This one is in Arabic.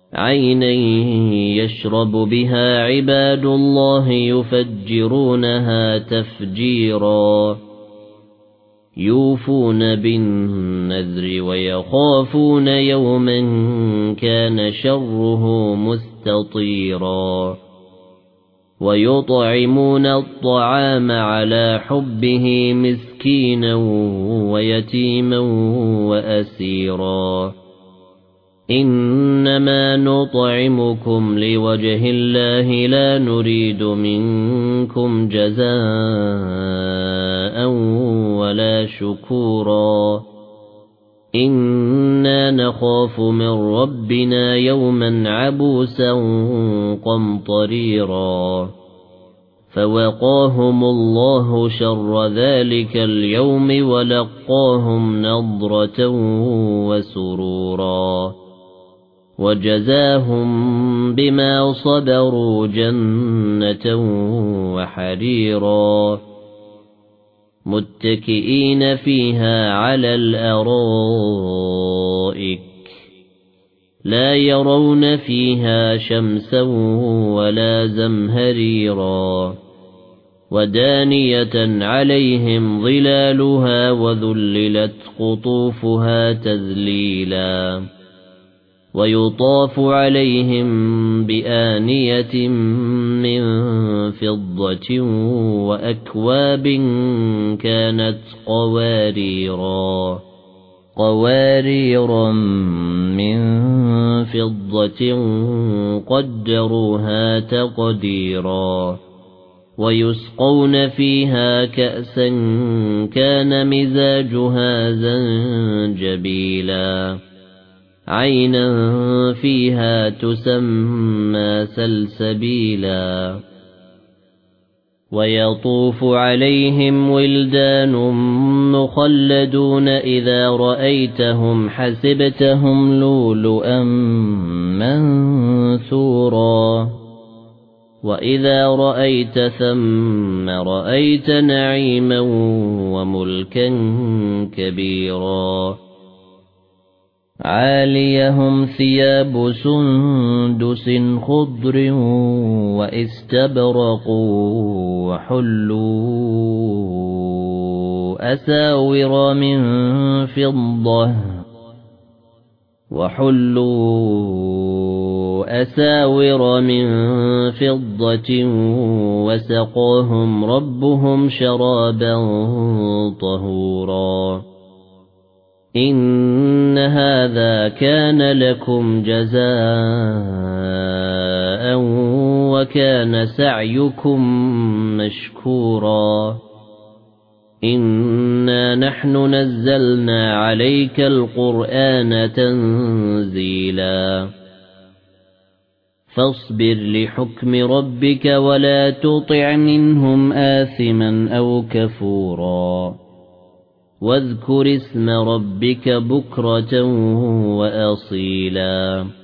عينا يشرب بها عباد الله يفجرونها تفجيرا يوفون بالنذر ويخافون يوما كان شره مستطيرا ويطعمون الطعام على حبه مسكينا ويتيما وأسيرا إنما نطعمكم لوجه الله لا نريد منكم جزاء ولا شكورا إنا نخاف من ربنا يوما عبوسا قمطريرا فوقاهم الله شر ذلك اليوم ولقاهم نضرة وسرورا وجزاهم بما صبروا جنة وحريرا متكئين فيها على الأرائك لا يرون فيها شمسا ولا زمهريرا ودانية عليهم ظلالها وذللت قطوفها تذليلا ويطاف عليهم بآنية من فضة وأكواب كانت قواريرا من فضة قدروها تقديرا ويسقون فيها كأسا كان مزاجها زنجبيلا عينا فيها تسمى سلسبيلا ويطوف عليهم ولدان مخلدون إذا رأيتهم حسبتهم لؤلؤا منثورا وإذا رأيت ثم رأيت نعيما وملكا كبيرا عاليهم ثياب سندس خضر واستبرق وحلوا أساور من فضة وسقاهم ربهم شرابا طهورا إن هذا كان لكم جزاء وكان سعيكم مشكورا إنا نحن نزلنا عليك القرآن تنزيلا فاصبر لحكم ربك ولا تطع منهم آثما أو كفورا واذكر اسم ربك بكرة وأصيلا